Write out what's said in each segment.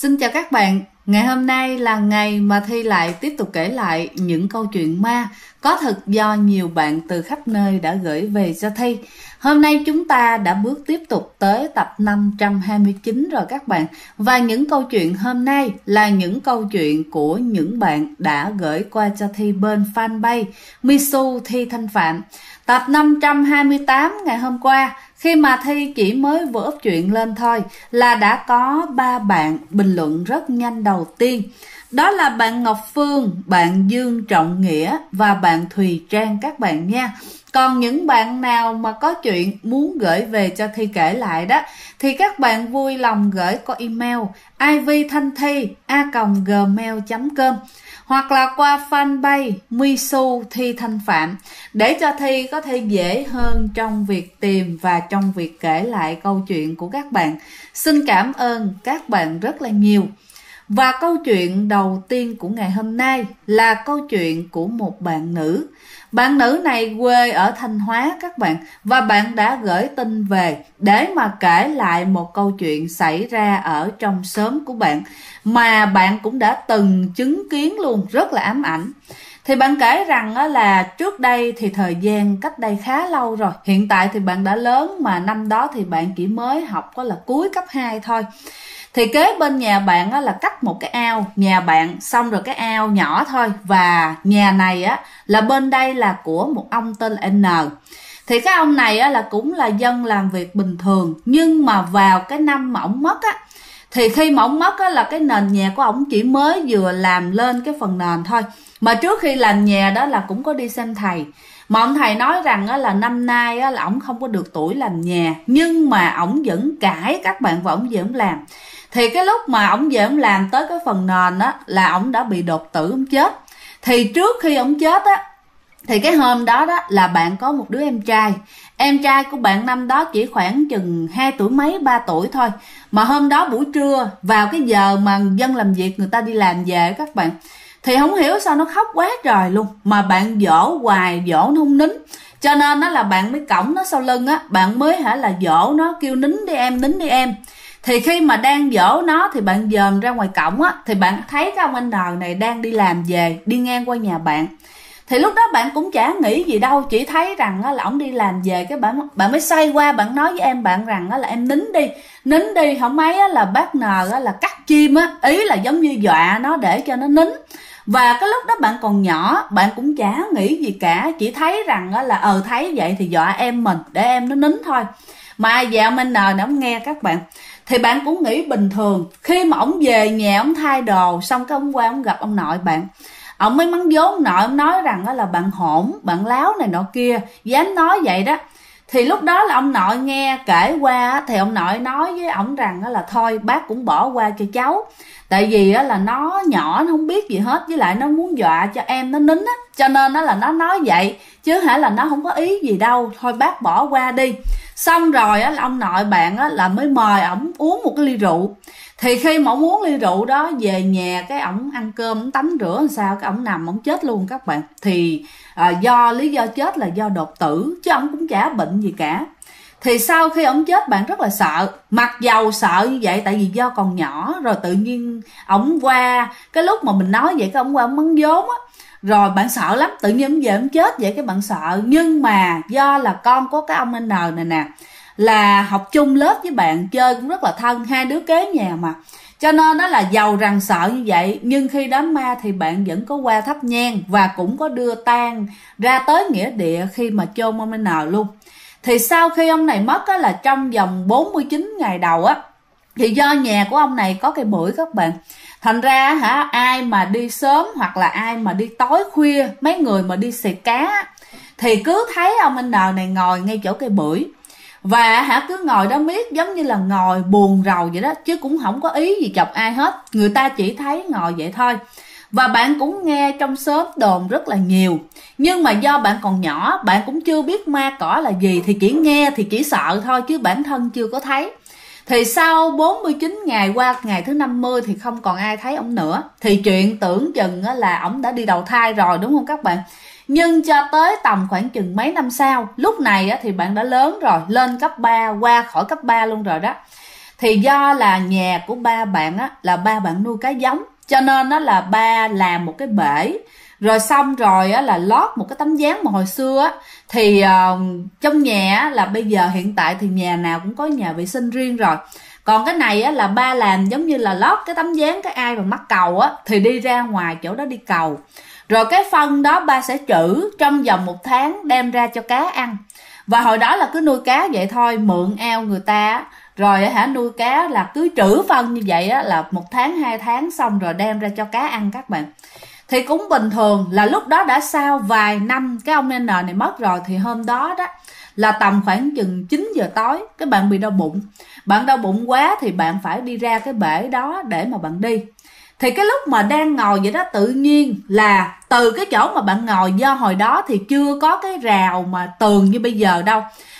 Xin chào các bạn, ngày hôm nay là ngày mà Thi lại tiếp tục kể lại những câu chuyện ma có thật do nhiều bạn từ khắp nơi đã gửi về cho Thi. Hôm nay chúng ta đã bước tiếp tục tới tập 529 rồi các bạn. Và những câu chuyện hôm nay là những câu chuyện của những bạn đã gửi qua cho Thi bên fanpage Misu Thi Thanh Phạm. Tập 528 ngày hôm qua, khi mà Thi chỉ mới vừa up chuyện lên thôi là đã có 3 bạn bình luận rất nhanh đầu tiên. Đó là bạn Ngọc Phương, bạn Dương Trọng Nghĩa và bạn Thùy Trang các bạn nha. Còn những bạn nào mà có chuyện muốn gửi về cho Thi kể lại đó thì các bạn vui lòng gửi qua email ivthanthi@gmail.com hoặc là qua fanpage Misu Thi Thanh Phạm để cho Thi có thể dễ hơn trong việc tìm và trong việc kể lại câu chuyện của các bạn. Xin cảm ơn các bạn rất là nhiều. Và câu chuyện đầu tiên của ngày hôm nay là câu chuyện của một bạn nữ. Bạn nữ này quê ở Thanh Hóa các bạn, và bạn đã gửi tin về để mà kể lại một câu chuyện xảy ra ở trong xóm của bạn mà bạn cũng đã từng chứng kiến luôn, rất là ám ảnh. Thì bạn kể rằng là trước đây thì thời gian cách đây khá lâu rồi, hiện tại thì bạn đã lớn mà năm đó thì bạn chỉ mới học có là cuối cấp 2 thôi. Thì kế bên nhà bạn là cách một cái ao nhà bạn, xong rồi cái ao nhỏ thôi, và nhà này là bên đây là của một ông tên là N. Thì cái ông này là cũng là dân làm việc bình thường, nhưng mà vào cái năm mà ổng mất thì khi mà ổng mất là cái nền nhà của ổng chỉ mới vừa làm lên cái phần nền thôi. Mà trước khi làm nhà đó là cũng có đi xem thầy, mà ông thầy nói rằng là năm nay là ổng không có được tuổi làm nhà, nhưng mà ổng vẫn cãi các bạn và ổng về ổng làm. Thì cái lúc mà ổng về ổng làm tới cái phần nền là ổng đã bị đột tử, ổng chết. Thì trước khi ổng chết thì cái hôm đó là bạn có một đứa em trai. Em trai của bạn năm đó chỉ khoảng chừng 2 tuổi mấy, 3 tuổi thôi. Mà hôm đó buổi trưa, vào cái giờ mà dân làm việc người ta đi làm về các bạn, thì không hiểu sao nó khóc quá trời luôn. Mà bạn dỗ hoài, dỗ nó không nín. Cho nên là bạn mới cõng nó sau lưng bạn mới là dỗ nó, kêu nín đi em, nín đi em. Thì khi mà đang dỗ nó thì bạn dòm ra ngoài cổng thì bạn thấy cái ông anh N này đang đi làm về, đi ngang qua nhà bạn. Thì lúc đó bạn cũng chả nghĩ gì đâu, chỉ thấy rằng là ổng đi làm về, cái bạn mới xoay qua bạn nói với em bạn rằng là em nín đi, không mấy là bác N là cắt chim ý là giống như dọa nó để cho nó nín. Và cái lúc đó bạn còn nhỏ, bạn cũng chả nghĩ gì cả, chỉ thấy rằng là thấy vậy thì dọa em mình để em nó nín thôi. Mà dạ ông anh N này ổng nghe các bạn, thì bạn cũng nghĩ bình thường. Khi mà ổng về nhà ổng thay đồ xong cái ổng qua ổng gặp ông nội bạn, ổng mới mắng vốn ông nội, ổng nói rằng là bạn hỗn, bạn láo này nọ kia, dám nói vậy đó. Thì lúc đó là ông nội nghe kể qua thì ông nội nói với ổng rằng là thôi bác cũng bỏ qua cho cháu, tại vì là nó nhỏ, nó không biết gì hết, với lại nó muốn dọa cho em nó nín cho nên là nó nói vậy, chứ là nó không có ý gì đâu, thôi bác bỏ qua đi. Xong rồi là ông nội bạn là mới mời ổng uống một cái ly rượu. Thì khi mà ổng uống ly rượu đó về nhà, cái ổng ăn cơm, ổng tắm rửa làm sao, cái ổng nằm ổng chết luôn các bạn. Thì lý do chết là do đột tử, chứ ổng cũng chả bệnh gì cả. Thì sau khi ổng chết bạn rất là sợ, mặc dầu sợ như vậy tại vì do còn nhỏ, rồi tự nhiên ổng qua, cái lúc mà mình nói vậy cái ổng qua ổng mắng vốn rồi bạn sợ lắm, tự nhiên ổng về ổng chết vậy cái bạn sợ. Nhưng mà do là con của cái ông N này nè là học chung lớp với bạn, chơi cũng rất là thân, hai đứa kế nhà mà, cho nên là giàu rằng sợ như vậy, nhưng khi đám ma thì bạn vẫn có qua thắp nhang và cũng có đưa tang ra tới nghĩa địa khi mà chôn ông N luôn. Thì sau khi ông này mất là trong vòng 49 ngày đầu thì do nhà của ông này có cây bưởi các bạn, thành ra ai mà đi sớm hoặc là ai mà đi tối khuya, mấy người mà đi xịt cá thì cứ thấy ông N này ngồi ngay chỗ cây bưởi, và cứ ngồi đó miết, giống như là ngồi buồn rầu vậy đó, chứ cũng không có ý gì chọc ai hết, người ta chỉ thấy ngồi vậy thôi. Và bạn cũng nghe trong xóm đồn rất là nhiều, nhưng mà do bạn còn nhỏ, bạn cũng chưa biết ma cỏ là gì, thì chỉ nghe thì chỉ sợ thôi, chứ bản thân chưa có thấy. Thì sau 49 ngày qua ngày thứ 50 thì không còn ai thấy ổng nữa. Thì chuyện tưởng chừng là ổng đã đi đầu thai rồi, đúng không các bạn? Nhưng cho tới tầm khoảng chừng mấy năm sau, lúc này thì bạn đã lớn rồi, lên cấp 3, qua khỏi cấp 3 luôn rồi đó. Thì do là nhà của ba bạn á, là ba bạn nuôi cá giống, cho nên đó là ba làm một cái bể, rồi xong rồi á, là lót một cái tấm dáng mà hồi xưa á, thì trong nhà á, là bây giờ hiện tại thì nhà nào cũng có nhà vệ sinh riêng rồi. Còn cái này á, là ba làm giống như là lót cái tấm dáng, cái ai mà mắc cầu á thì đi ra ngoài chỗ đó đi cầu. Rồi cái phân đó ba sẽ trữ trong vòng 1 tháng đem ra cho cá ăn. Và hồi đó là cứ nuôi cá vậy thôi, mượn ao người ta, rồi nuôi cá là cứ trữ phân như vậy á, là 1 tháng 2 tháng xong rồi đem ra cho cá ăn các bạn. Thì cũng bình thường là lúc đó đã sau vài năm cái ông N này mất rồi, thì hôm đó đó là tầm khoảng chừng 9 giờ tối, cái bạn bị đau bụng. Bạn đau bụng quá thì bạn phải đi ra cái bể đó để mà bạn đi. Thì cái lúc mà đang ngồi vậy đó, tự nhiên là từ cái chỗ mà bạn ngồi, do hồi đó thì chưa có cái rào mà tường như bây giờ đâu,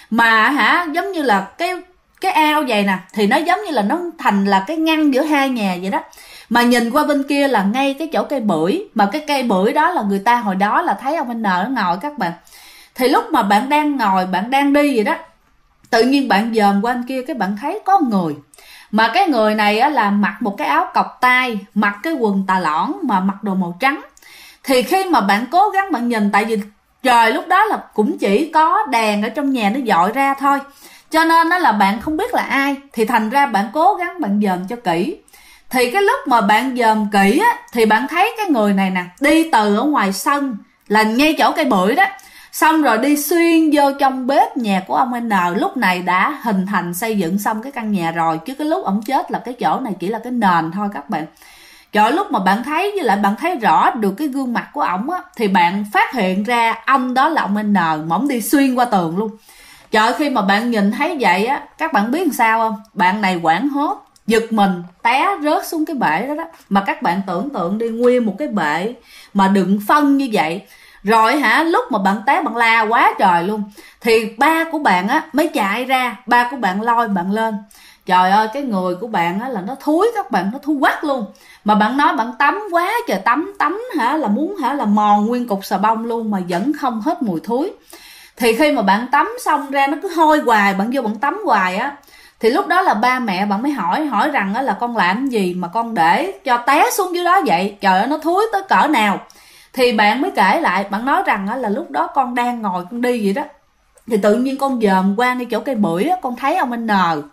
mà giống như là cái ao vậy nè, thì nó giống như là nó thành là cái ngăn giữa hai nhà vậy đó. Mà nhìn qua bên kia là ngay cái chỗ cây bưởi, mà cái cây bưởi đó là người ta hồi đó là thấy ông N nó ngồi các bạn. Thì lúc mà bạn đang ngồi, bạn đang đi vậy đó, tự nhiên bạn dòm qua bên kia, cái bạn thấy có người. Mà cái người này á, là mặc một cái áo cộc tay, mặc cái quần tà lõn mà mặc đồ màu trắng. Thì khi mà bạn cố gắng bạn nhìn, tại vì trời lúc đó là cũng chỉ có đèn ở trong nhà nó dọi ra thôi, cho nên đó là bạn không biết là ai. Thì thành ra bạn cố gắng bạn dòm cho kỹ. Thì cái lúc mà bạn dòm kỹ á, thì bạn thấy cái người này nè, đi từ ở ngoài sân là ngay chỗ cây bưởi đó, xong rồi đi xuyên vô trong bếp nhà của ông N. Lúc này đã hình thành xây dựng xong cái căn nhà rồi, chứ cái lúc ổng chết là cái chỗ này chỉ là cái nền thôi các bạn. Trời, lúc mà bạn thấy, với lại bạn thấy rõ được cái gương mặt của ổng á, thì bạn phát hiện ra ông đó là ông N, mà ổng đi xuyên qua tường luôn. Trời, khi mà bạn nhìn thấy vậy á, các bạn biết làm sao không? Bạn này hoảng hốt, giật mình, té rớt xuống cái bể đó đó. Mà các bạn tưởng tượng đi, nguyên một cái bể mà đựng phân như vậy. Rồi lúc mà bạn té bạn la quá trời luôn. Thì ba của bạn á mới chạy ra, ba của bạn lôi bạn lên. Trời ơi, cái người của bạn á là nó thúi các bạn, nó thui quắc luôn. Mà bạn nói bạn tắm quá trời, tắm là muốn là mòn nguyên cục xà bông luôn, mà vẫn không hết mùi thúi. Thì khi mà bạn tắm xong ra nó cứ hôi hoài, bạn vô bạn tắm hoài á, thì lúc đó là ba mẹ bạn mới hỏi rằng á là con làm gì mà con để cho té xuống dưới đó vậy, trời ơi nó thúi tới cỡ nào. Thì bạn mới kể lại, bạn nói rằng á là lúc đó con đang ngồi con đi vậy đó, thì tự nhiên con dòm qua ngay chỗ cây bưởi á, con thấy ông N.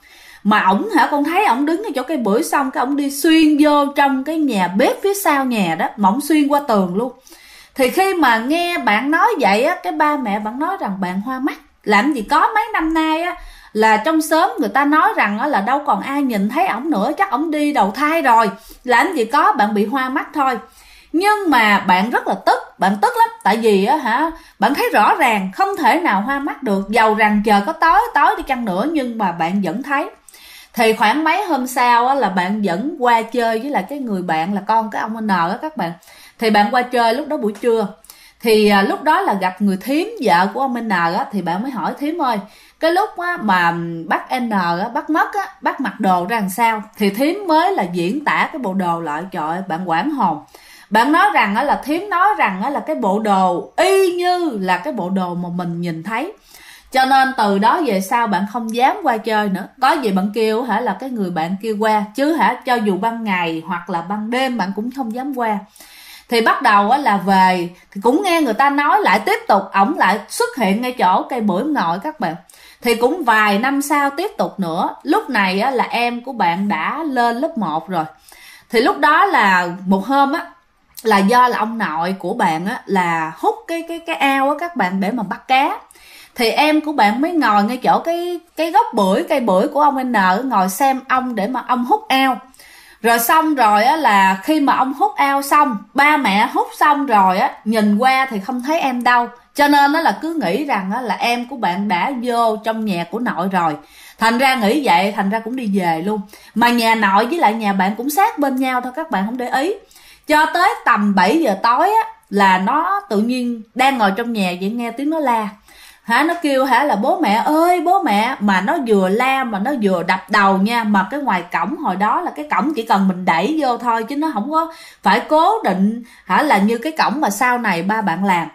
Mà ổng con thấy ổng đứng ngay chỗ cây bưởi, xong cái ổng đi xuyên vô trong cái nhà bếp phía sau nhà đó, mà ổng xuyên qua tường luôn. Thì khi mà nghe bạn nói vậy á, cái ba mẹ bạn nói rằng bạn hoa mắt. Làm gì có, mấy năm nay á là trong xóm người ta nói rằng á là đâu còn ai nhìn thấy ổng nữa, chắc ổng đi đầu thai rồi. Làm gì có, bạn bị hoa mắt thôi. Nhưng mà bạn rất là tức, bạn tức lắm, tại vì á bạn thấy rõ ràng không thể nào hoa mắt được, dầu rằng trời có tối đi chăng nữa, nhưng mà bạn vẫn thấy. Thì khoảng mấy hôm sau á, là bạn vẫn qua chơi với lại cái người bạn là con cái ông N á các bạn. Thì bạn qua chơi lúc đó buổi trưa. Thì lúc đó là gặp người thím, vợ của ông N á, thì bạn mới hỏi thím ơi, cái lúc á, mà bác N á, bác mất á, bác mặc đồ ra làm sao. Thì thím mới là diễn tả cái bộ đồ lại. Trời ơi, bạn hoảng hồn. Bạn nói rằng á, là thím nói rằng á, là cái bộ đồ y như là cái bộ đồ mà mình nhìn thấy. Cho nên từ đó về sau bạn không dám qua chơi nữa. Có gì bạn kêu là cái người bạn kia qua, chứ cho dù ban ngày hoặc là ban đêm bạn cũng không dám qua. Thì bắt đầu là về thì cũng nghe người ta nói lại, tiếp tục ổng lại xuất hiện ngay chỗ cây bưởi ngồi các bạn. Thì cũng vài năm sau tiếp tục nữa. Lúc này là em của bạn đã lên lớp 1 rồi. Thì lúc đó là một hôm á, là do là ông nội của bạn á là hút cái ao á các bạn, để mà bắt cá. Thì em của bạn mới ngồi ngay chỗ cái gốc bưởi, cây bưởi của ông N, ngồi xem ông để mà ông hút ao. Rồi xong rồi á, là khi mà ông hút ao xong, ba mẹ hút xong rồi á, nhìn qua thì không thấy em đâu. Cho nên là cứ nghĩ rằng á, là em của bạn đã vô trong nhà của nội rồi. Thành ra nghĩ vậy, thành ra cũng đi về luôn. Mà nhà nội với lại nhà bạn cũng sát bên nhau thôi, các bạn không để ý. Cho tới tầm 7 giờ tối á, là nó tự nhiên đang ngồi trong nhà vậy, nghe tiếng nó la. Nó kêu là bố mẹ ơi bố mẹ, mà nó vừa la mà nó vừa đập đầu nha. Mà cái ngoài cổng hồi đó là cái cổng chỉ cần mình đẩy vô thôi, chứ nó không có phải cố định là như cái cổng mà sau này ba bạn làm.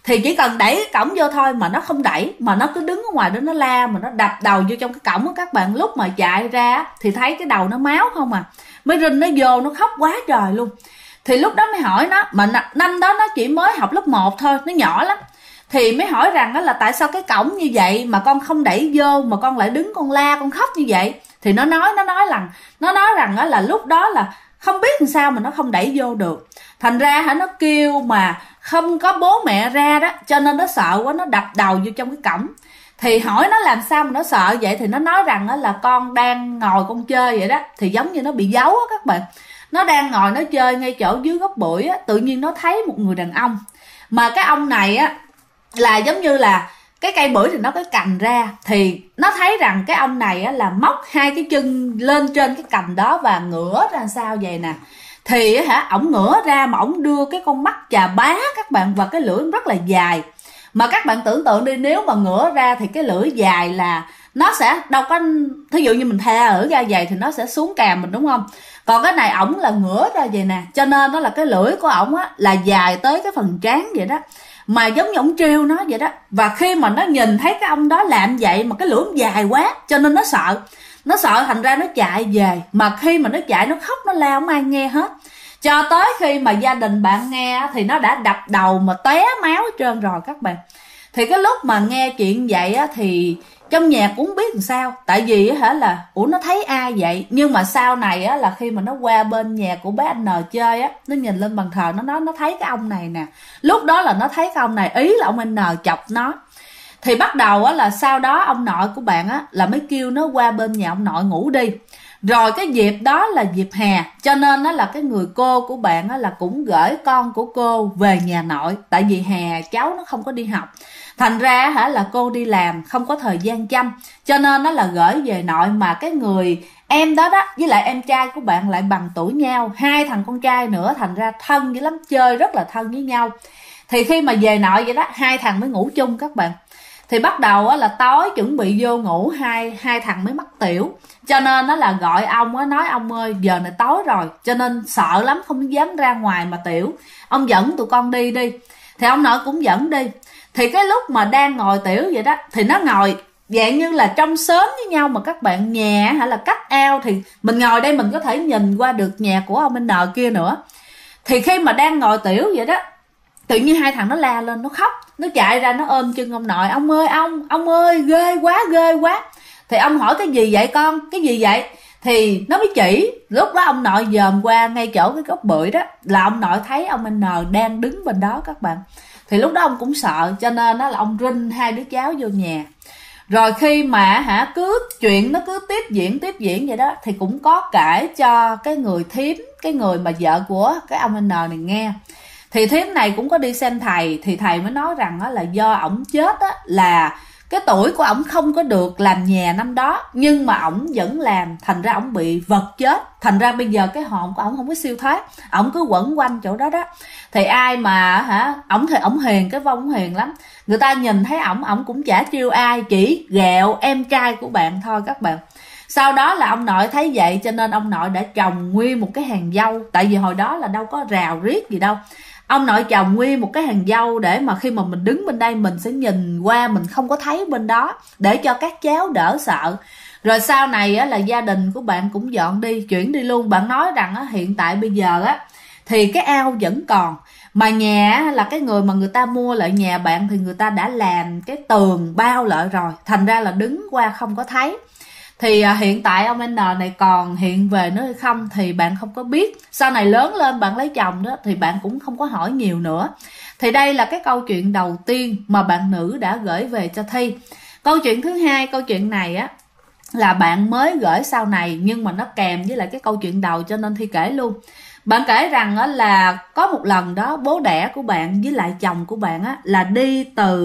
thì chỉ cần đẩy cái cổng vô thôi mà nó không đẩy, mà nó cứ đứng ở ngoài đó nó la, mà nó đập đầu vô trong cái cổng á các bạn. Lúc mà chạy ra thì thấy cái đầu nó máu không à, mới rinh nó vô nó khóc quá trời luôn. Thì lúc đó mới hỏi nó, mà năm đó nó chỉ mới học lớp 1 thôi, nó nhỏ lắm, thì mới hỏi rằng đó là tại sao cái cổng như vậy mà con không đẩy vô mà con lại đứng con la con khóc như vậy. Thì nó nói rằng đó là lúc đó là không biết làm sao mà nó không đẩy vô được, thành ra nó kêu mà không có bố mẹ ra đó, cho nên nó sợ quá nó đập đầu vô trong cái cổng. Thì hỏi nó làm sao mà nó sợ vậy, thì nó nói rằng đó là con đang ngồi con chơi vậy đó, thì giống như nó bị giấu á các bạn. Nó đang ngồi nó chơi ngay chỗ dưới gốc bụi á, tự nhiên nó thấy một người đàn ông, mà cái ông này á là giống như là cái cây bưởi thì nó có cành ra, thì nó thấy rằng cái ông này á là móc hai cái chân lên trên cái cành đó và ngửa ra sao vậy nè. Thì ổng ngửa ra mà ổng đưa cái con mắt chà bá các bạn, và cái lưỡi rất là dài. Mà các bạn tưởng tượng đi, nếu mà ngửa ra thì cái lưỡi dài là nó sẽ đâu có, thí dụ như mình tha ở ra vậy thì nó sẽ xuống càm mình, đúng không? Còn cái này ổng là ngửa ra vậy nè, cho nên nó là cái lưỡi của ổng á là dài tới cái phần trán vậy đó, mà giống như ổng trêu nó vậy đó. Và khi mà nó nhìn thấy cái ông đó làm vậy mà cái lưỡi dài quá, cho nên nó sợ thành ra nó chạy về. Mà khi mà nó chạy nó khóc nó la, không ai nghe hết, cho tới khi mà gia đình bạn nghe thì nó đã đập đầu mà té máu hết trơn rồi các bạn. Thì cái lúc mà nghe chuyện vậy á thì trong nhà cũng không biết làm sao, tại vì là nó thấy ai vậy. Nhưng mà sau này á là khi mà nó qua bên nhà của bé anh N chơi á, nó nhìn lên bàn thờ, nó nói nó thấy cái ông này nè. Lúc đó là nó thấy cái ông này, ý là ông anh N chọc nó. Thì bắt đầu á là sau đó ông nội của bạn á là mới kêu nó qua bên nhà ông nội ngủ đi. Rồi cái dịp đó là dịp hè, cho nên đó là cái người cô của bạn á là cũng gửi con của cô về nhà nội, tại vì hè cháu nó không có đi học, thành ra là cô đi làm không có thời gian chăm, cho nên nó là gửi về nội. Mà cái người em đó với lại em trai của bạn lại bằng tuổi nhau, hai thằng con trai nữa, thành ra thân dữ lắm, chơi rất là thân với nhau. Thì khi mà về nội vậy đó, hai thằng mới ngủ chung các bạn. Thì bắt đầu là tối chuẩn bị vô ngủ, hai thằng mới mắc tiểu, cho nên nó là gọi ông á, nói ông ơi giờ này tối rồi, cho nên sợ lắm không dám ra ngoài mà tiểu, ông dẫn tụi con đi đi. Thì ông nội cũng dẫn đi. Thì cái lúc mà đang ngồi tiểu vậy đó, thì nó ngồi dạng như là trong xóm với nhau, mà các bạn nhà hay là cách ao, thì mình ngồi đây mình có thể nhìn qua được nhà của ông N kia nữa. Thì khi mà đang ngồi tiểu vậy đó, tự nhiên hai thằng nó la lên, nó khóc, nó chạy ra nó ôm chân ông nội, ông ơi ông ơi ghê quá. Thì ông hỏi cái gì vậy con, cái gì vậy? Thì nó mới chỉ. Lúc đó ông nội dòm qua ngay chỗ cái gốc bưởi đó, là ông nội thấy ông N đang đứng bên đó các bạn. Thì lúc đó ông cũng sợ, cho nên đó là ông rinh hai đứa cháu vô nhà. Rồi khi mà cứ chuyện nó cứ tiếp diễn vậy đó, thì cũng có kể cho cái người thím, cái người mà vợ của cái ông N này nghe. Thì thím này cũng có đi xem thầy, thì thầy mới nói rằng là do ổng chết á, là cái tuổi của ổng không có được làm nhà năm đó, nhưng mà ổng vẫn làm, thành ra ổng bị vật chết, thành ra bây giờ cái hồn của ổng không có siêu thoát, ổng cứ quẩn quanh chỗ đó đó. Thì ai mà ổng thì ổng hiền, cái vong ổng hiền lắm, người ta nhìn thấy ổng cũng chả trêu ai, chỉ ghẹo em trai của bạn thôi các bạn. Sau đó là ông nội thấy vậy, cho nên ông nội đã trồng nguyên một cái hàng dâu, tại vì hồi đó là đâu có rào riết gì đâu. Ông nội trồng nguyên một cái hàng dâu để mà khi mà mình đứng bên đây mình sẽ nhìn qua, mình không có thấy bên đó, để cho các cháu đỡ sợ. Rồi sau này là gia đình của bạn cũng dọn đi, chuyển đi luôn. Bạn nói rằng hiện tại bây giờ thì cái ao vẫn còn, mà nhà là cái người mà người ta mua lại nhà bạn thì người ta đã làm cái tường bao lại rồi, thành ra là đứng qua không có thấy. Thì hiện tại ông N này còn hiện về nữa hay không thì bạn không có biết. Sau này lớn lên bạn lấy chồng đó thì bạn cũng không có hỏi nhiều nữa. Thì đây là cái câu chuyện đầu tiên mà bạn nữ đã gửi về cho Thi. Câu chuyện thứ hai, câu chuyện này là bạn mới gửi sau này, nhưng mà nó kèm với lại cái câu chuyện đầu, cho nên Thi kể luôn. Bạn kể rằng là có một lần đó bố đẻ của bạn với lại chồng của bạn là đi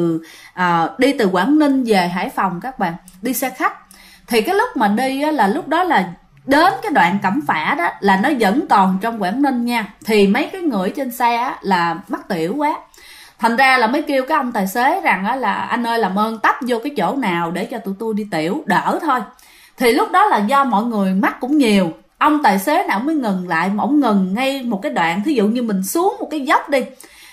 từ Quảng Ninh về Hải Phòng các bạn, đi xe khách. Thì cái lúc mà đi là lúc đó là đến cái đoạn Cẩm Phả đó là nó vẫn còn trong Quảng Ninh nha. Thì mấy cái người trên xe là mắc tiểu quá, thành ra là mới kêu cái ông tài xế rằng là anh ơi làm ơn tấp vô cái chỗ nào để cho tụi tôi đi tiểu đỡ thôi. Thì lúc đó là do mọi người mắc cũng nhiều, ông tài xế nào mới ngừng lại, mà ông ngừng ngay một cái đoạn, thí dụ như mình xuống một cái dốc đi,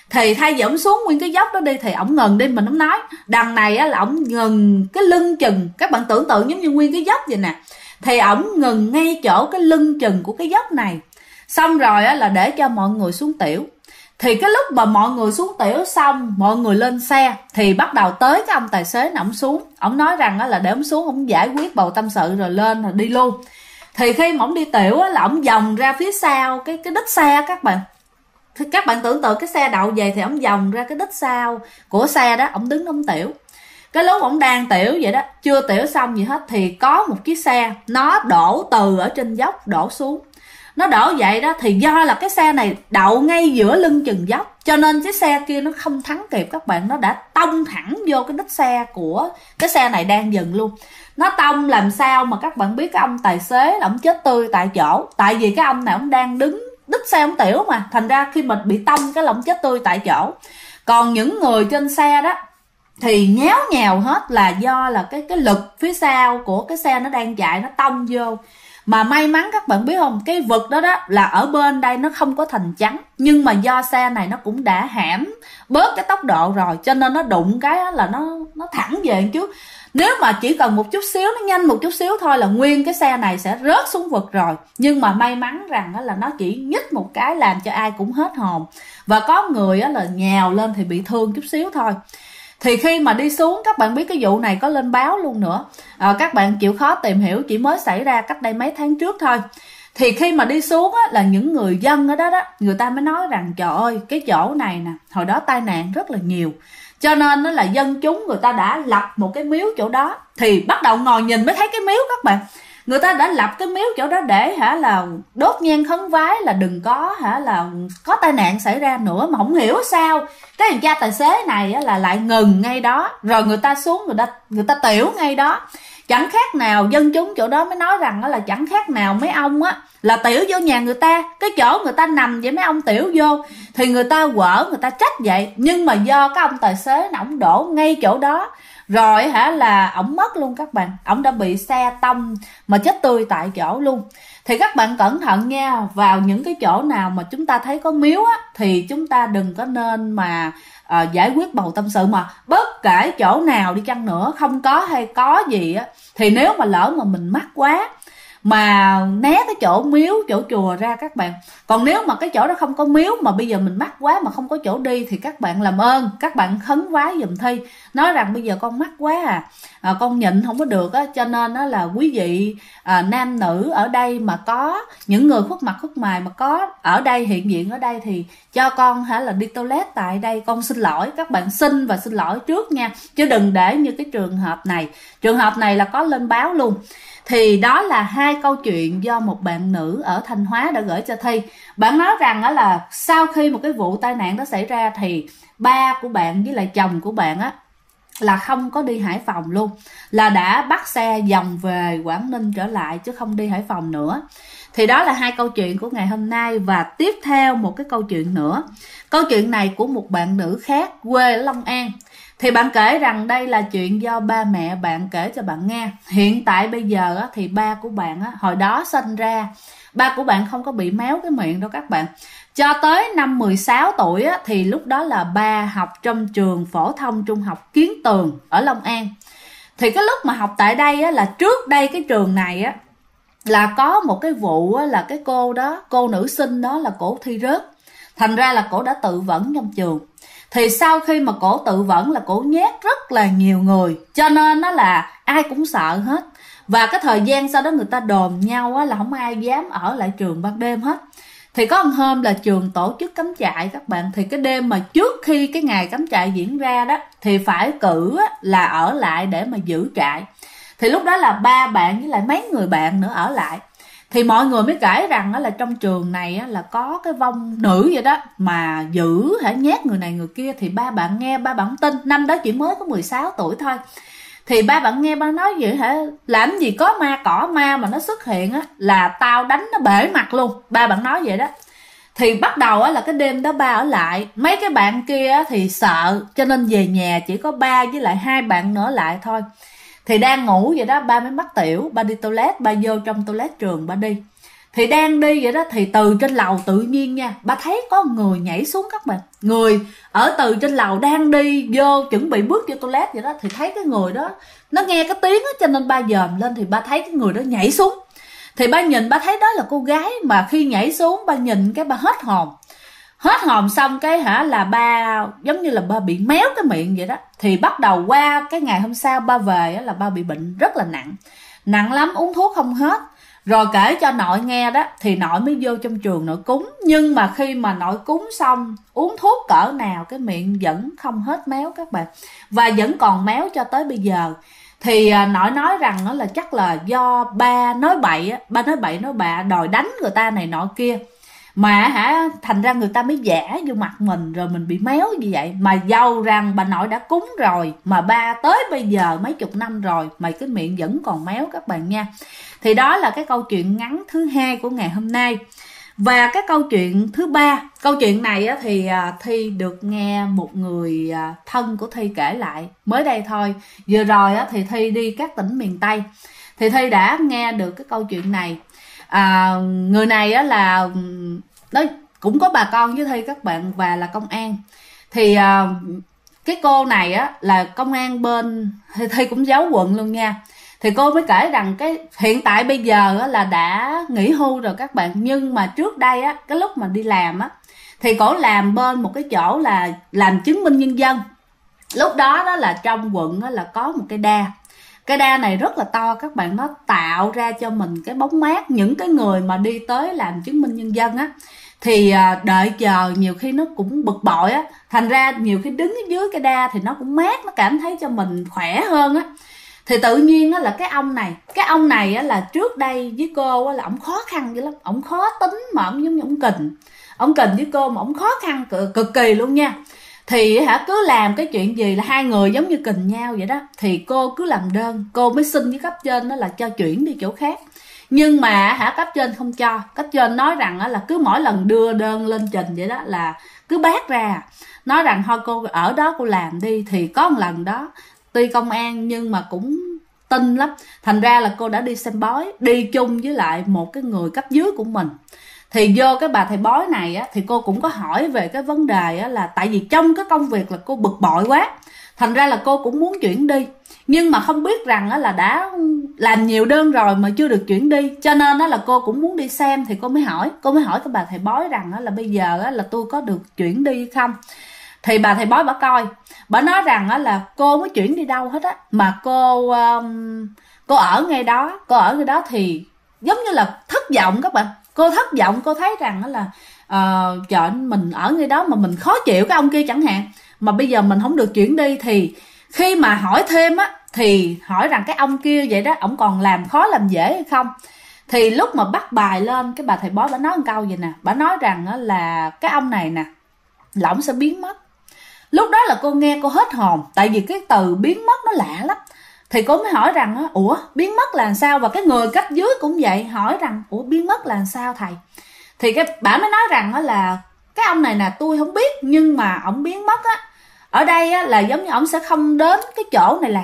Thì thay vì ổng xuống nguyên cái dốc đó đi thì ổng ngừng đi, mình ổng nói đằng này á là ổng ngừng cái lưng chừng, các bạn tưởng tượng giống như nguyên cái dốc vậy nè, thì ổng ngừng ngay chỗ cái lưng chừng của cái dốc này, xong rồi á là để cho mọi người xuống tiểu. Thì cái lúc mà mọi người xuống tiểu xong, mọi người lên xe thì bắt đầu tới cái ông tài xế ổng xuống, ổng nói rằng á là để ổng xuống ổng giải quyết bầu tâm sự rồi lên rồi đi luôn. Thì khi mà ổng đi tiểu á là ổng vòng ra phía sau cái đít xe các bạn. Thì các bạn tưởng tượng cái xe đậu về thì ổng vòng ra cái đít sau của xe đó, ổng đứng ổng tiểu. Cái lúc ổng đang tiểu vậy đó, chưa tiểu xong gì hết thì có một chiếc xe nó đổ từ ở trên dốc đổ xuống. Nó đổ vậy đó thì do là cái xe này đậu ngay giữa lưng chừng dốc, cho nên cái xe kia nó không thắng kịp các bạn, nó đã tông thẳng vô cái đít xe của cái xe này đang dừng luôn. Nó tông làm sao mà các bạn biết cái ông tài xế là ông chết tươi tại chỗ, tại vì cái ông này ông đang đứng đít xe ông tiểu mà, thành ra khi mình bị tông cái là ông chết tươi tại chỗ. Còn những người trên xe đó thì nháo nhào hết là do là cái lực phía sau của cái xe nó đang chạy nó tông vô. Mà may mắn các bạn biết không, cái vực đó đó là ở bên đây nó không có thành chắn, nhưng mà do xe này nó cũng đã hãm bớt cái tốc độ rồi, cho nên nó đụng cái đó là nó thẳng về trước. Nếu mà chỉ cần một chút xíu, nó nhanh một chút xíu thôi là nguyên cái xe này sẽ rớt xuống vực rồi. Nhưng mà may mắn rằng là nó chỉ nhích một cái làm cho ai cũng hết hồn, và có người là nhào lên thì bị thương chút xíu thôi. Thì khi mà đi xuống, các bạn biết cái vụ này có lên báo luôn nữa. Các bạn chịu khó tìm hiểu, chỉ mới xảy ra cách đây mấy tháng trước thôi. Thì khi mà đi xuống á, là những người dân ở đó đó, người ta mới nói rằng trời ơi, cái chỗ này nè, hồi đó tai nạn rất là nhiều, cho nên đó là dân chúng người ta đã lập một cái miếu chỗ đó. Thì bắt đầu ngồi nhìn mới thấy cái miếu các bạn. Người ta đã lập cái miếu chỗ đó để là đốt nhang khấn vái là đừng có là có tai nạn xảy ra nữa. Mà không hiểu sao cái thằng cha tài xế này là lại ngừng ngay đó, rồi người ta xuống người ta tiểu ngay đó. Chẳng khác nào dân chúng chỗ đó mới nói rằng là chẳng khác nào mấy ông á là tiểu vô nhà người ta, cái chỗ người ta nằm vậy mấy ông tiểu vô, thì người ta quở, người ta trách vậy. Nhưng mà do cái ông tài xế này ổng đổ ngay chỗ đó rồi là ổng mất luôn các bạn, ổng đã bị xe tông mà chết tươi tại chỗ luôn. Thì các bạn cẩn thận nha, vào những cái chỗ nào mà chúng ta thấy có miếu á thì chúng ta đừng có nên mà giải quyết bầu tâm sự. Mà bất kể chỗ nào đi chăng nữa, không có hay có gì á, thì nếu mà lỡ mà mình mắc quá mà né cái chỗ miếu, chỗ chùa ra các bạn. Còn nếu mà cái chỗ đó không có miếu mà bây giờ mình mắc quá mà không có chỗ đi thì các bạn làm ơn, các bạn khấn vái giùm Thi, nói rằng bây giờ con mắc quá con nhịn không có được á, cho nên đó là quý vị nam nữ ở đây mà có những người khuất mặt khuất mày mà có ở đây hiện diện ở đây thì cho con là đi toilet tại đây, con xin lỗi. Các bạn xin và xin lỗi trước nha, chứ đừng để như cái trường hợp này là có lên báo luôn. Thì đó là hai câu chuyện do một bạn nữ ở Thanh Hóa đã gửi cho Thi. Bạn nói rằng là sau khi một cái vụ tai nạn đó xảy ra thì ba của bạn với lại chồng của bạn á là không có đi Hải Phòng luôn, là đã bắt xe vòng về Quảng Ninh trở lại chứ không đi Hải Phòng nữa. Thì đó là hai câu chuyện của ngày hôm nay. Và tiếp theo một cái câu chuyện nữa. Câu chuyện này của một bạn nữ khác quê ở Long An. Thì bạn kể rằng đây là chuyện do ba mẹ bạn kể cho bạn nghe. Hiện tại bây giờ thì ba của bạn hồi đó sinh ra, ba của bạn không có bị méo cái miệng đâu các bạn. Cho tới năm 16 tuổi thì lúc đó là ba học trong trường phổ thông trung học Kiến Tường ở Long An. Thì cái lúc mà học tại đây là trước đây cái trường này là có một cái vụ là cái cô đó, cô nữ sinh đó là cổ thi rớt. Thành ra là cổ đã tự vẫn trong trường. Thì sau khi mà cổ tự vẫn là cổ nhát rất là nhiều người, cho nên nó là ai cũng sợ hết. Và cái thời gian sau đó người ta đồn nhau là không ai dám ở lại trường ban đêm hết. Thì có một hôm là trường tổ chức cắm trại các bạn. Thì cái đêm mà trước khi cái ngày cắm trại diễn ra đó thì phải cử là ở lại để mà giữ trại. Thì lúc đó là ba bạn với lại mấy người bạn nữa ở lại. Thì mọi người mới kể rằng là trong trường này là có cái vong nữ vậy đó, mà giữ nhát người này người kia. Thì ba bạn nghe, ba bạn tin. Năm đó chỉ mới có 16 tuổi thôi. Thì ba bạn nghe ba nói vậy làm gì có ma cỏ ma mà nó xuất hiện là tao đánh nó bể mặt luôn. Ba bạn nói vậy đó. Thì bắt đầu là cái đêm đó ba ở lại. Mấy cái bạn kia thì sợ, cho nên về nhà chỉ có ba với lại hai bạn nữa lại thôi. Thì đang ngủ vậy đó, ba mới mắc tiểu, ba đi toilet, ba vô trong toilet trường ba đi. Thì đang đi vậy đó, thì từ trên lầu tự nhiên nha, ba thấy có người nhảy xuống các bạn. Người ở từ trên lầu đang đi vô chuẩn bị bước vô toilet vậy đó, thì thấy cái người đó nó nghe cái tiếng đó, cho nên ba dòm lên thì ba thấy cái người đó nhảy xuống. Thì ba nhìn ba thấy đó là cô gái, mà khi nhảy xuống ba nhìn cái ba hết hồn. Hết hồn xong cái là ba giống như là ba bị méo cái miệng vậy đó. Thì bắt đầu qua cái ngày hôm sau ba về là ba bị bệnh rất là nặng lắm, uống thuốc không hết. Rồi kể cho nội nghe đó, thì nội mới vô trong trường nội cúng. Nhưng mà khi mà nội cúng xong, uống thuốc cỡ nào cái miệng vẫn không hết méo các bạn, và vẫn còn méo cho tới bây giờ. Thì nội nói rằng đó là chắc là do ba nói bậy, ba nói bậy nói bạ, đòi đánh người ta này nọ kia, mà thành ra người ta mới vẽ vô mặt mình, rồi mình bị méo như vậy. Mà dâu rằng bà nội đã cúng rồi, mà ba tới bây giờ mấy chục năm rồi mà cái miệng vẫn còn méo các bạn nha. Thì đó là cái câu chuyện ngắn thứ hai của ngày hôm nay. Và cái câu chuyện thứ ba, câu chuyện này thì Thi được nghe một người thân của Thi kể lại mới đây thôi. Vừa rồi thì Thi đi các tỉnh miền Tây, thì Thi đã nghe được cái câu chuyện này. Người này là nó cũng có bà con với Thi các bạn, và là công an. Thì cái cô này là công an bên Thi cũng giấu quận luôn nha. Thì cô mới kể rằng cái hiện tại bây giờ là đã nghỉ hưu rồi các bạn, nhưng mà trước đây cái lúc mà đi làm thì cổ làm bên một cái chỗ là làm chứng minh nhân dân. Lúc đó là trong quận là có một cái đa này rất là to các bạn, nó tạo ra cho mình cái bóng mát. Những cái người mà đi tới làm chứng minh nhân dân thì đợi chờ nhiều khi nó cũng bực bội thành ra nhiều khi đứng dưới cái đa thì nó cũng mát, nó cảm thấy cho mình khỏe hơn Thì tự nhiên là cái ông này là trước đây với cô là ổng khó khăn dữ lắm, ổng khó tính, mà ổng giống như ổng kình với cô, mà ổng khó khăn cực kỳ luôn nha. Thì cứ làm cái chuyện gì là hai người giống như kình nhau vậy đó. Thì cô cứ làm đơn, cô mới xin với cấp trên đó là cho chuyển đi chỗ khác. Nhưng mà cấp trên không cho. Cấp trên nói rằng là cứ mỗi lần đưa đơn lên trình vậy đó là cứ bác ra, nói rằng thôi cô ở đó cô làm đi. Thì có một lần đó tuy công an nhưng mà cũng tin lắm, thành ra là cô đã đi xem bói, đi chung với lại một cái người cấp dưới của mình. Thì vô cái bà thầy bói này thì cô cũng có hỏi về cái vấn đề là tại vì trong cái công việc là cô bực bội quá, thành ra là cô cũng muốn chuyển đi, nhưng mà không biết rằng là đã làm nhiều đơn rồi mà chưa được chuyển đi, cho nên là cô cũng muốn đi xem. Thì cô mới hỏi cái bà thầy bói rằng là bây giờ là tôi có được chuyển đi không. Thì bà thầy bói bà coi, bà nói rằng là cô mới chuyển đi đâu hết mà cô ở ngay đó. Thì giống như là thất vọng các bạn. Cô thất vọng, cô thấy rằng là trời, mình ở ngay đó mà mình khó chịu cái ông kia chẳng hạn, mà bây giờ mình không được chuyển đi. Thì khi mà hỏi thêm thì hỏi rằng cái ông kia vậy đó, ổng còn làm khó làm dễ hay không. Thì lúc mà bắt bài lên, cái bà thầy bói bà nói một câu vậy nè, bà nói rằng là cái ông này nè là ổng sẽ biến mất. Lúc đó là cô nghe cô hết hồn, tại vì cái từ biến mất nó lạ lắm. Thì cô mới hỏi rằng ủa biến mất là sao, và cái người cấp dưới cũng vậy, hỏi rằng ủa biến mất là sao thầy. Thì bà mới nói rằng là cái ông này nè tôi không biết, nhưng mà ổng biến mất ở đây là giống như ổng sẽ không đến cái chỗ này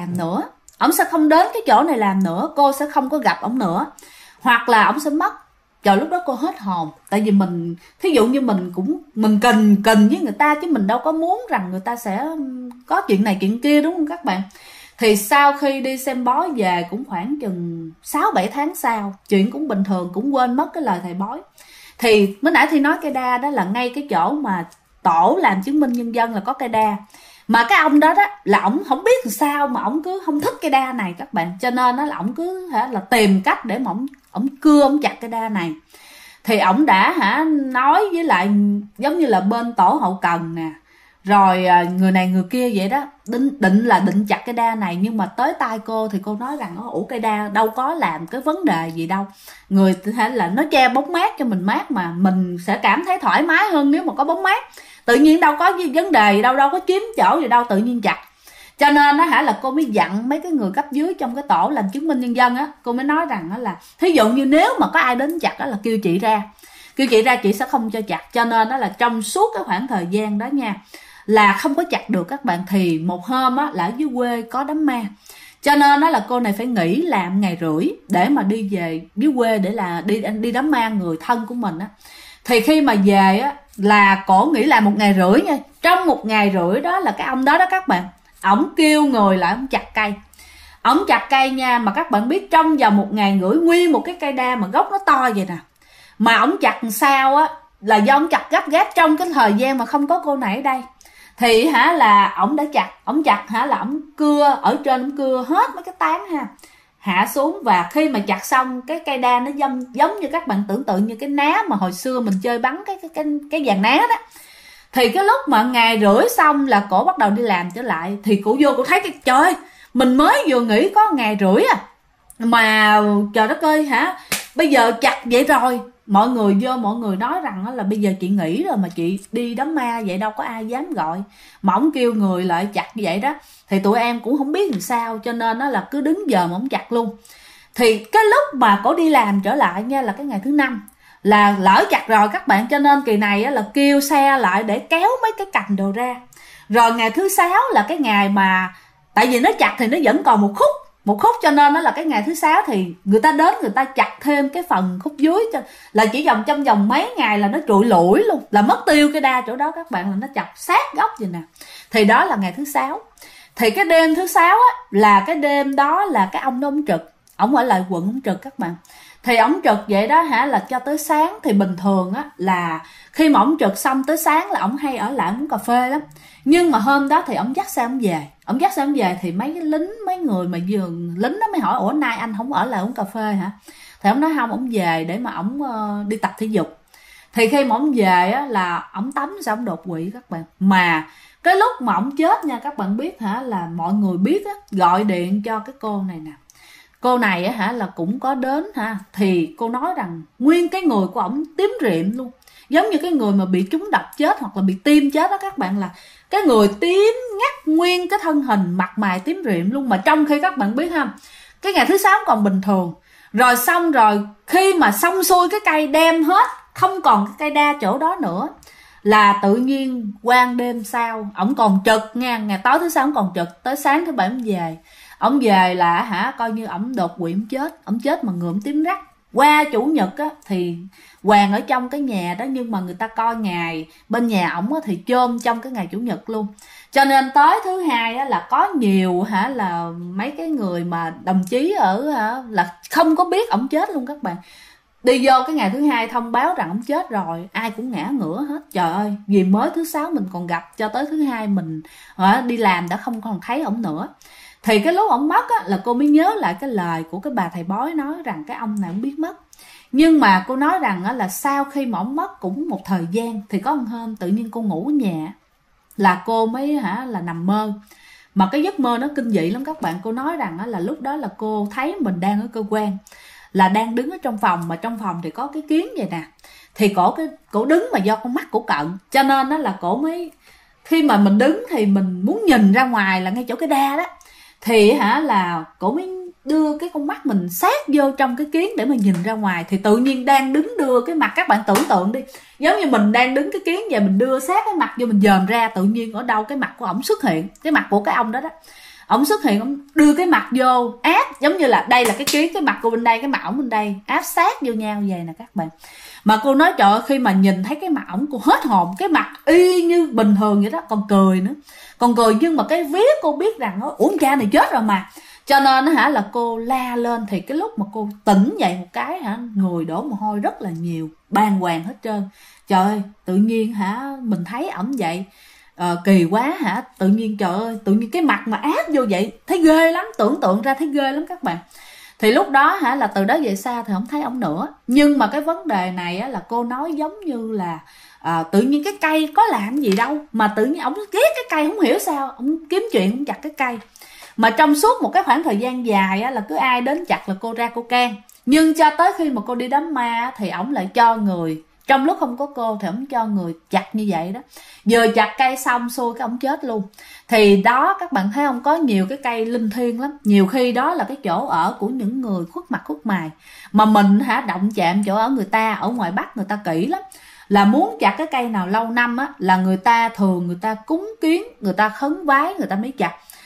làm nữa, cô sẽ không có gặp ổng nữa, hoặc là ổng sẽ mất. Trời, lúc đó cô hết hồn, tại vì mình thí dụ như mình kình với người ta, chứ mình đâu có muốn rằng người ta sẽ có chuyện này chuyện kia, đúng không các bạn. Thì sau khi đi xem bói về cũng khoảng chừng 6-7 tháng sau, chuyện cũng bình thường, cũng quên mất cái lời thầy bói. Thì mới nãy Thi nói cây đa đó là ngay cái chỗ mà tổ làm chứng minh nhân dân là có cây đa. Mà cái ông đó là ổng không biết làm sao mà ổng cứ không thích cây đa này các bạn, cho nên là ổng cứ là tìm cách để mà ổng cưa, ổng chặt cây đa này. Thì ổng đã nói với lại giống như là bên tổ hậu cần nè, rồi người này người kia vậy đó, định chặt cây đa này. Nhưng mà tới tay cô thì cô nói rằng ủa cây đa đâu có làm cái vấn đề gì đâu, người là nó che bóng mát cho mình mát, mà mình sẽ cảm thấy thoải mái hơn nếu mà có bóng mát. Tự nhiên đâu có vấn đề gì đâu có chiếm chỗ gì đâu, tự nhiên chặt. Cho nên là cô mới dặn mấy cái người cấp dưới trong cái tổ làm chứng minh nhân dân cô mới nói rằng là thí dụ như nếu mà có ai đến chặt là kêu chị ra, chị sẽ không cho chặt. Cho nên là trong suốt cái khoảng thời gian đó nha, là không có chặt được các bạn. Thì một hôm là ở dưới quê có đám ma, Cho nên đó là cô này phải nghỉ làm 1,5 ngày để mà đi về dưới quê để là đi đám ma người thân của mình á. Thì khi mà về á là cổ nghỉ làm 1,5 ngày nha. Trong 1,5 ngày đó là cái ông đó các bạn, ổng kêu người lại, ổng chặt cây. Ổng chặt cây nha, mà các bạn biết trong vòng 1,5 ngày nguyên một cái cây đa mà gốc nó to vậy nè. Mà ổng chặt sao á là do ổng chặt gấp gáp trong cái thời gian mà không có cô này ở đây. Thì là ổng đã chặt là ổng cưa ở trên, ổng cưa hết mấy cái tán hạ xuống. Và khi mà chặt xong cái cây đa nó giống như các bạn tưởng tượng như cái ná mà hồi xưa mình chơi bắn cái dàn ná đó. Thì cái lúc mà 1,5 ngày xong là cổ bắt đầu đi làm trở lại. Thì cổ vô cổ thấy cái trời, mình mới vừa nghỉ có 1,5 ngày mà trời đất ơi bây giờ chặt vậy rồi. Mọi người nói rằng là bây giờ chị nghỉ rồi mà chị đi đám ma vậy đâu có ai dám gọi. Mà ổng kêu người lại chặt như vậy đó. Thì tụi em cũng không biết làm sao, cho nên nó là cứ đứng giờ mà ổng chặt luôn. Thì cái lúc mà cổ đi làm trở lại nha là cái ngày thứ 5 là lỡ chặt rồi các bạn, cho nên kỳ này là kêu xe lại để kéo mấy cái cành đồ ra. Rồi ngày thứ 6 là cái ngày mà tại vì nó chặt thì nó vẫn còn một khúc, cho nên nó là cái ngày thứ 6 thì người ta đến người ta chặt thêm cái phần khúc dưới, cho là chỉ trong vòng mấy ngày là nó trụi lủi luôn, là mất tiêu cái đa chỗ đó các bạn, là nó chặt sát gốc vậy nè. Thì đó là ngày thứ 6. Thì cái đêm thứ 6 á là cái đêm đó là cái ông đó ông trực, ổng ở lại quận ông trực các bạn. Thì ổng trực vậy đó là cho tới sáng. Thì bình thường á là khi mà ổng trực xong tới sáng là ổng hay ở lại uống cà phê lắm. Nhưng mà hôm đó thì ổng dắt xe ổng về. Thì mấy cái lính, mấy người mà lính đó mới hỏi ủa nay anh không ở lại uống cà phê hả? Thì ổng nói không, ổng về để mà ổng đi tập thể dục. Thì khi mà ổng về á là ổng tắm xong ổng đột quỵ các bạn. Mà cái lúc mà ổng chết nha các bạn biết là mọi người biết á, gọi điện cho cái cô này nè. Cô này á là cũng có đến thì cô nói rằng nguyên cái người của ổng tím riệm luôn, giống như cái người mà bị trúng độc chết hoặc là bị tim chết đó các bạn, là cái người tím ngắt nguyên cái thân hình, mặt mày tím riệm luôn. Mà trong khi các bạn biết cái ngày thứ 6 còn bình thường. Rồi xong rồi khi mà xong xuôi cái cây đem hết, không còn cái cây đa chỗ đó nữa, là tự nhiên qua đêm sau ổng còn trực nha, ngày tối thứ 6 ổng còn trực tới sáng thứ 7 ổng về. Ổng về là coi như ổng đột quỵ, ổng chết mà người ổng tím rắc. Qua chủ nhật á thì Hoàng ở trong cái nhà đó, nhưng mà người ta coi ngày bên nhà ổng á thì chôn trong cái ngày chủ nhật luôn. Cho nên tới thứ 2 á là có nhiều là mấy cái người mà đồng chí ở là không có biết ổng chết luôn các bạn. Đi vô cái ngày thứ 2 thông báo rằng ổng chết rồi, ai cũng ngã ngửa hết. Trời ơi, vì mới thứ 6 mình còn gặp, cho tới thứ 2 mình đi làm đã không còn thấy ổng nữa. Thì cái lúc ổng mất á là cô mới nhớ lại cái lời của cái bà thầy bói nói rằng cái ông này ổng biết mất. Nhưng mà cô nói rằng á là sau khi mà ổng mất cũng một thời gian, thì có một hôm tự nhiên cô ngủ ở nhà là cô mới là nằm mơ. Mà cái giấc mơ nó kinh dị lắm các bạn. Cô nói rằng á là lúc đó là cô thấy mình đang ở cơ quan, là đang đứng ở trong phòng, mà trong phòng thì có cái kiến vậy nè. Thì cổ đứng mà do con mắt cổ cận, cho nên đó là cổ mới, khi mà mình đứng thì mình muốn nhìn ra ngoài là ngay chỗ cái đa đó, thì là cổ mới đưa cái con mắt mình sát vô trong cái kiến để mà nhìn ra ngoài. Thì tự nhiên đang đứng đưa cái mặt, các bạn tưởng tượng đi, giống như mình đang đứng cái kiến và mình đưa sát cái mặt vô, mình dòm ra, tự nhiên ở đâu cái mặt của ổng xuất hiện, cái mặt của cái ông đó ổng xuất hiện, ổng đưa cái mặt vô áp, giống như là đây là cái kiến, cái mặt của bên đây, cái mặt ổng bên đây, áp sát vô nhau vậy nè các bạn. Mà cô nói trời ơi, khi mà nhìn thấy cái mặt ổng cô hết hồn, cái mặt y như bình thường vậy đó, còn cười nữa, còn cười. Nhưng mà cái vía cô biết rằng ủa cha này chết rồi mà, cho nên là cô la lên. Thì cái lúc mà cô tỉnh dậy một cái người đổ mồ hôi rất là nhiều, bàng hoàng hết trơn. Trời ơi, tự nhiên mình thấy ổng vậy, kỳ quá tự nhiên trời ơi, tự nhiên cái mặt mà áp vô vậy thấy ghê lắm, tưởng tượng ra thấy ghê lắm các bạn. Thì lúc đó là từ đó về xa thì không thấy ổng nữa. Nhưng mà cái vấn đề này là cô nói giống như là tự nhiên cái cây có làm gì đâu mà tự nhiên ổng ghét cái cây, không hiểu sao ổng kiếm chuyện ổng chặt cái cây. Mà trong suốt một cái khoảng thời gian dài là cứ ai đến chặt là cô ra cô can. Nhưng cho tới khi mà cô đi đám ma thì ổng lại cho người, trong lúc không có cô thì ổng cho người chặt như vậy đó. Vừa chặt cây xong xuôi cái ổng chết luôn. Thì đó các bạn thấy không, có nhiều cái cây linh thiêng lắm. Nhiều khi đó là cái chỗ ở của những người khuất mặt khuất mày, mà mình động chạm chỗ ở người ta. Ở ngoài Bắc người ta kỹ lắm, là muốn chặt cái cây nào lâu năm là người ta thường người ta cúng kiến, người ta khấn vái người ta mới chặt.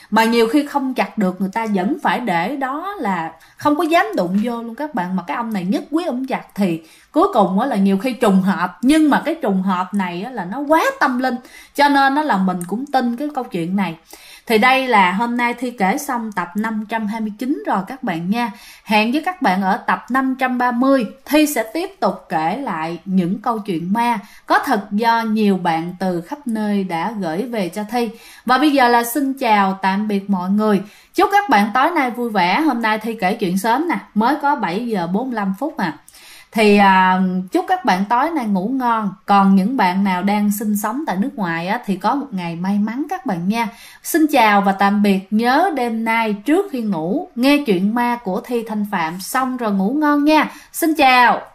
mà nhiều khi không chặt được người ta vẫn phải để đó, là không có dám đụng vô luôn các bạn. Mà cái ông này nhất quyết ổng chặt, thì cuối cùng là nhiều khi trùng hợp, nhưng mà cái trùng hợp này là nó quá tâm linh, cho nên là mình cũng tin cái câu chuyện này. Thì đây là hôm nay Thi kể xong tập 529 rồi các bạn nha. Hẹn với các bạn ở tập 530, Thi sẽ tiếp tục kể lại những câu chuyện ma có thật do nhiều bạn từ khắp nơi đã gửi về cho Thi. Và bây giờ là xin chào tạm biệt mọi người. Chúc các bạn tối nay vui vẻ. Hôm nay Thi kể chuyện sớm nè, mới có 7 giờ 45 phút à. Thì chúc các bạn tối nay ngủ ngon. Còn những bạn nào đang sinh sống tại nước ngoài thì có một ngày may mắn các bạn nha. Xin chào và tạm biệt. Nhớ đêm nay trước khi ngủ nghe chuyện ma của Thi Thanh Phạm xong rồi ngủ ngon nha. Xin chào.